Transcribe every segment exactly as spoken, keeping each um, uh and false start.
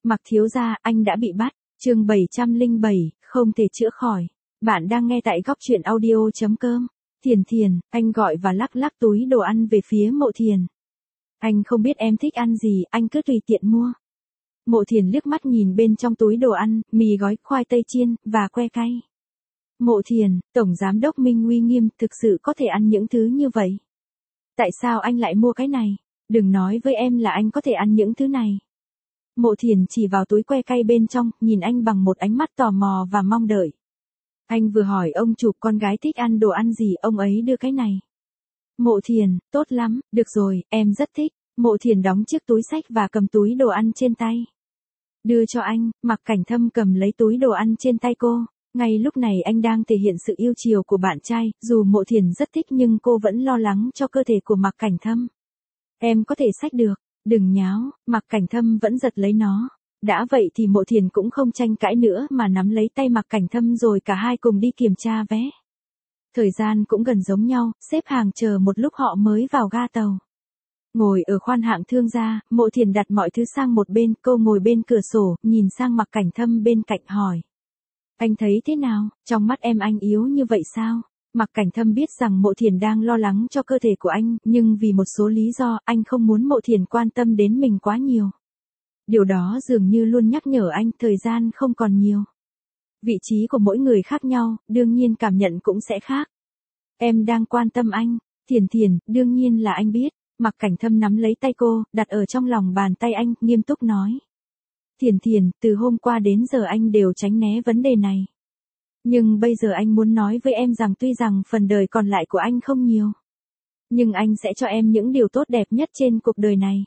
Mặc thiếu gia, anh đã bị bắt. Chương bảy trăm lẻ bảy, không thể chữa khỏi. Bạn đang nghe tại góc truyện audio chấm com. Thiền Thiền, anh gọi và lắc lắc túi đồ ăn về phía Mộ Thiền. Anh không biết em thích ăn gì, anh cứ tùy tiện mua. Mộ Thiền liếc mắt nhìn bên trong túi đồ ăn, mì gói, khoai tây chiên, và que cay. Mộ Thiền, Tổng Giám đốc Minh uy nghiêm, thực sự có thể ăn những thứ như vậy. Tại sao anh lại mua cái này? Đừng nói với em là anh có thể ăn những thứ này. Mộ Thiền chỉ vào túi que cay bên trong, nhìn anh bằng một ánh mắt tò mò và mong đợi. Anh vừa hỏi ông chủ con gái thích ăn đồ ăn gì, ông ấy đưa cái này. Mộ Thiền, tốt lắm, được rồi, em rất thích. Mộ Thiền đóng chiếc túi xách và cầm túi đồ ăn trên tay. Đưa cho anh. Mặc Cảnh Thâm cầm lấy túi đồ ăn trên tay cô. Ngay lúc này anh đang thể hiện sự yêu chiều của bạn trai, dù Mộ Thiền rất thích nhưng cô vẫn lo lắng cho cơ thể của Mặc Cảnh Thâm. Em có thể xách được, đừng nháo. Mặc Cảnh Thâm vẫn giật lấy nó. Đã vậy thì Mộ Thiền cũng không tranh cãi nữa mà nắm lấy tay Mặc Cảnh Thâm rồi cả hai cùng đi kiểm tra vé. Thời gian cũng gần giống nhau, xếp hàng chờ một lúc họ mới vào ga tàu. Ngồi ở khoang hạng thương gia, Mộ Thiền đặt mọi thứ sang một bên, cô ngồi bên cửa sổ, nhìn sang Mặc Cảnh Thâm bên cạnh hỏi. Anh thấy thế nào, trong mắt em anh yếu như vậy sao? Mặc Cảnh Thâm biết rằng Mộ Thiền đang lo lắng cho cơ thể của anh, nhưng vì một số lý do, anh không muốn Mộ Thiền quan tâm đến mình quá nhiều. Điều đó dường như luôn nhắc nhở anh, thời gian không còn nhiều. Vị trí của mỗi người khác nhau, đương nhiên cảm nhận cũng sẽ khác. Em đang quan tâm anh. Thiền Thiền, đương nhiên là anh biết. Mặc Cảnh Thâm nắm lấy tay cô, đặt ở trong lòng bàn tay anh, nghiêm túc nói. Thiền Thiền, từ hôm qua đến giờ anh đều tránh né vấn đề này. Nhưng bây giờ anh muốn nói với em rằng tuy rằng phần đời còn lại của anh không nhiều. Nhưng anh sẽ cho em những điều tốt đẹp nhất trên cuộc đời này.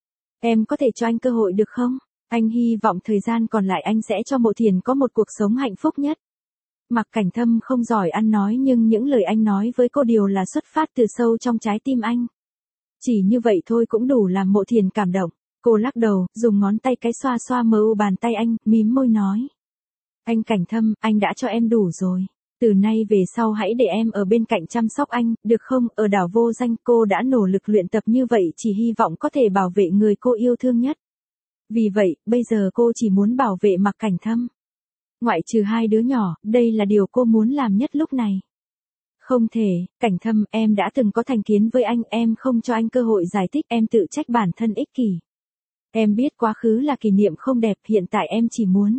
Em có thể cho anh cơ hội được không? Anh hy vọng thời gian còn lại anh sẽ cho Mộ Thiền có một cuộc sống hạnh phúc nhất. Mặc Cảnh Thâm không giỏi ăn nói nhưng những lời anh nói với cô đều là xuất phát từ sâu trong trái tim anh. Chỉ như vậy thôi cũng đủ làm Mộ Thiền cảm động. Cô lắc đầu, dùng ngón tay cái xoa xoa mờ u bàn tay anh, mím môi nói. Anh Cảnh Thâm, anh đã cho em đủ rồi. Từ nay về sau hãy để em ở bên cạnh chăm sóc anh, được không? Ở đảo vô danh cô đã nỗ lực luyện tập như vậy chỉ hy vọng có thể bảo vệ người cô yêu thương nhất. Vì vậy, bây giờ cô chỉ muốn bảo vệ Mặc Cảnh Thâm. Ngoại trừ hai đứa nhỏ, đây là điều cô muốn làm nhất lúc này. Không thể, Cảnh Thâm, em đã từng có thành kiến với anh, em không cho anh cơ hội giải thích, em tự trách bản thân ích kỷ. Em biết quá khứ là kỷ niệm không đẹp, hiện tại em chỉ muốn.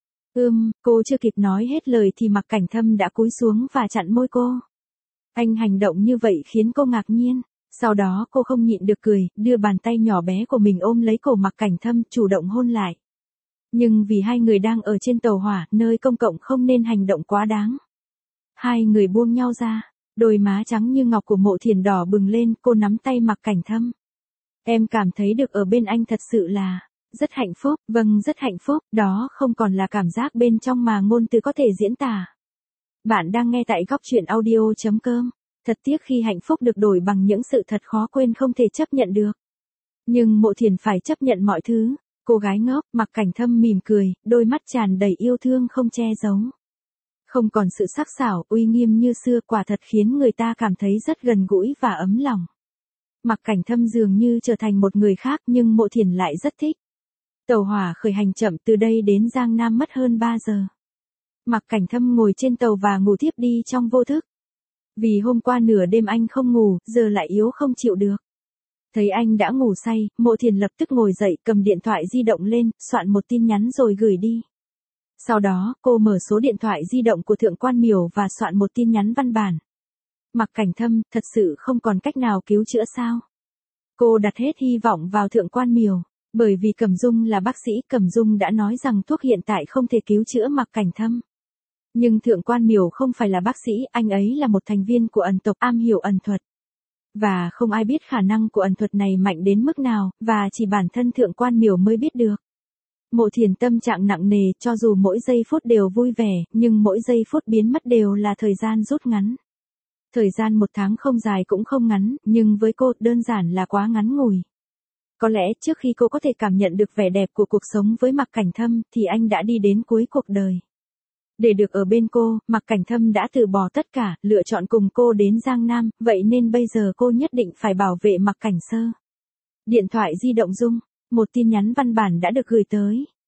Ưm, cô chưa kịp nói hết lời thì Mặc Cảnh Thâm đã cúi xuống và chặn môi cô. Anh hành động như vậy khiến cô ngạc nhiên. Sau đó cô không nhịn được cười, đưa bàn tay nhỏ bé của mình ôm lấy cổ Mặc Cảnh Thâm, chủ động hôn lại. Nhưng vì hai người đang ở trên tàu hỏa, nơi công cộng không nên hành động quá đáng. Hai người buông nhau ra, đôi má trắng như ngọc của Mộ Thiền đỏ bừng lên, cô nắm tay Mặc Cảnh Thâm. Em cảm thấy được ở bên anh thật sự là rất hạnh phúc, vâng rất hạnh phúc, đó không còn là cảm giác bên trong mà ngôn từ có thể diễn tả. Bạn đang nghe tại góc truyện audio chấm com. Thật tiếc khi hạnh phúc được đổi bằng những sự thật khó quên không thể chấp nhận được. Nhưng Mộ Thiền phải chấp nhận mọi thứ. Cô gái ngốc, Mặc Cảnh Thâm mỉm cười, đôi mắt tràn đầy yêu thương không che giấu. Không còn sự sắc sảo, uy nghiêm như xưa, quả thật khiến người ta cảm thấy rất gần gũi và ấm lòng. Mặc Cảnh Thâm dường như trở thành một người khác nhưng Mộ Thiền lại rất thích. Tàu hỏa khởi hành chậm, từ đây đến Giang Nam mất hơn ba giờ. Mặc Cảnh Thâm ngồi trên tàu và ngủ thiếp đi trong vô thức. Vì hôm qua nửa đêm anh không ngủ, giờ lại yếu không chịu được. Thấy anh đã ngủ say, Mộ Thiền lập tức ngồi dậy, cầm điện thoại di động lên, soạn một tin nhắn rồi gửi đi. Sau đó, cô mở số điện thoại di động của Thượng Quan Miểu và soạn một tin nhắn văn bản. Mặc Cảnh Thâm, thật sự không còn cách nào cứu chữa sao? Cô đặt hết hy vọng vào Thượng Quan Miểu. Bởi vì Cẩm Dung là bác sĩ, Cẩm Dung đã nói rằng thuốc hiện tại không thể cứu chữa Mặc Cảnh Thâm. Nhưng Thượng Quan Miểu không phải là bác sĩ, anh ấy là một thành viên của ẩn tộc am hiểu ẩn thuật. Và không ai biết khả năng của ẩn thuật này mạnh đến mức nào, và chỉ bản thân Thượng Quan Miểu mới biết được. Mộ Thiền tâm trạng nặng nề, cho dù mỗi giây phút đều vui vẻ, nhưng mỗi giây phút biến mất đều là thời gian rút ngắn. Thời gian một tháng không dài cũng không ngắn, nhưng với cô, đơn giản là quá ngắn ngủi. Có lẽ trước khi cô có thể cảm nhận được vẻ đẹp của cuộc sống với Mặc Cảnh Thâm, thì anh đã đi đến cuối cuộc đời. Để được ở bên cô, Mặc Cảnh Thâm đã từ bỏ tất cả, lựa chọn cùng cô đến Giang Nam, vậy nên bây giờ cô nhất định phải bảo vệ Mặc Cảnh Sơ. Điện thoại di động rung, một tin nhắn văn bản đã được gửi tới.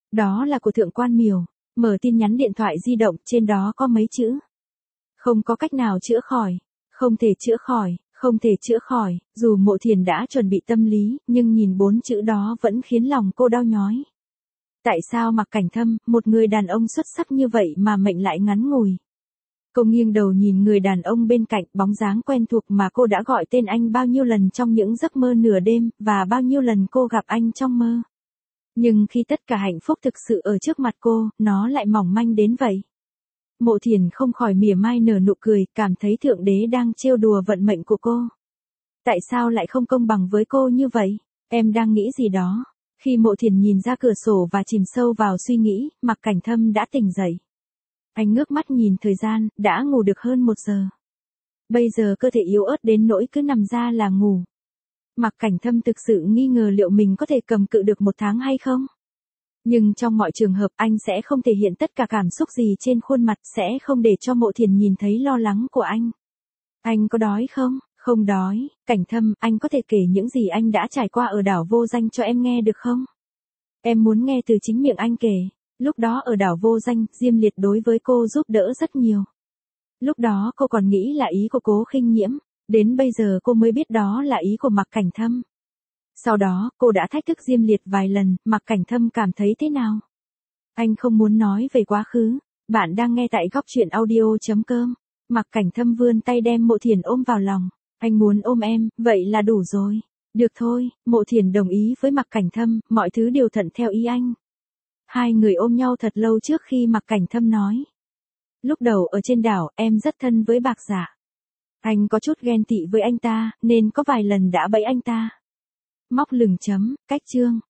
Đó là của Thượng Quan Miểu. Mở tin nhắn điện thoại di động, trên đó có mấy chữ. Không có cách nào chữa khỏi. Không thể chữa khỏi, không thể chữa khỏi, dù Mộ Thiền đã chuẩn bị tâm lý, nhưng nhìn bốn chữ đó vẫn khiến lòng cô đau nhói. Tại sao Mạc Cảnh Thâm, một người đàn ông xuất sắc như vậy mà mệnh lại ngắn ngủi? Cô nghiêng đầu nhìn người đàn ông bên cạnh, bóng dáng quen thuộc mà cô đã gọi tên anh bao nhiêu lần trong những giấc mơ nửa đêm, và bao nhiêu lần cô gặp anh trong mơ. Nhưng khi tất cả hạnh phúc thực sự ở trước mặt cô, nó lại mỏng manh đến vậy. Mộ Thiền không khỏi mỉa mai nở nụ cười, cảm thấy Thượng Đế đang trêu đùa vận mệnh của cô. Tại sao lại không công bằng với cô như vậy? Em đang nghĩ gì đó? Khi Mộ Thiền nhìn ra cửa sổ và chìm sâu vào suy nghĩ, Mạc Cảnh Thâm đã tỉnh dậy. Anh ngước mắt nhìn thời gian, đã ngủ được hơn một giờ. Bây giờ cơ thể yếu ớt đến nỗi cứ nằm ra là ngủ. Mạc Cảnh Thâm thực sự nghi ngờ liệu mình có thể cầm cự được một tháng hay không? Nhưng trong mọi trường hợp anh sẽ không thể hiện tất cả cảm xúc gì trên khuôn mặt, sẽ không để cho Mộ Thiền nhìn thấy lo lắng của anh. Anh có đói không? Không đói. Cảnh Thâm, anh có thể kể những gì anh đã trải qua ở đảo Vô Danh cho em nghe được không? Em muốn nghe từ chính miệng anh kể. Lúc đó ở đảo Vô Danh, Diêm Liệt đối với cô giúp đỡ rất nhiều. Lúc đó cô còn nghĩ là ý của Cố Khinh Nhiễm, đến bây giờ cô mới biết đó là ý của Mạc Cảnh Thâm. Sau đó, cô đã thách thức Diêm Liệt vài lần, Mạc Cảnh Thâm cảm thấy thế nào? Anh không muốn nói về quá khứ. Bạn đang nghe tại góc truyện audio chấm com. Mạc Cảnh Thâm vươn tay đem Mộ Thiền ôm vào lòng. Anh muốn ôm em, vậy là đủ rồi. Được thôi, Mộ Thiền đồng ý với Mạc Cảnh Thâm, mọi thứ đều thuận theo ý anh. Hai người ôm nhau thật lâu trước khi Mạc Cảnh Thâm nói. Lúc đầu ở trên đảo, em rất thân với Bạc Dạ. Anh có chút ghen tị với anh ta, nên có vài lần đã bẫy anh ta. Móc lửng chấm, cách chương.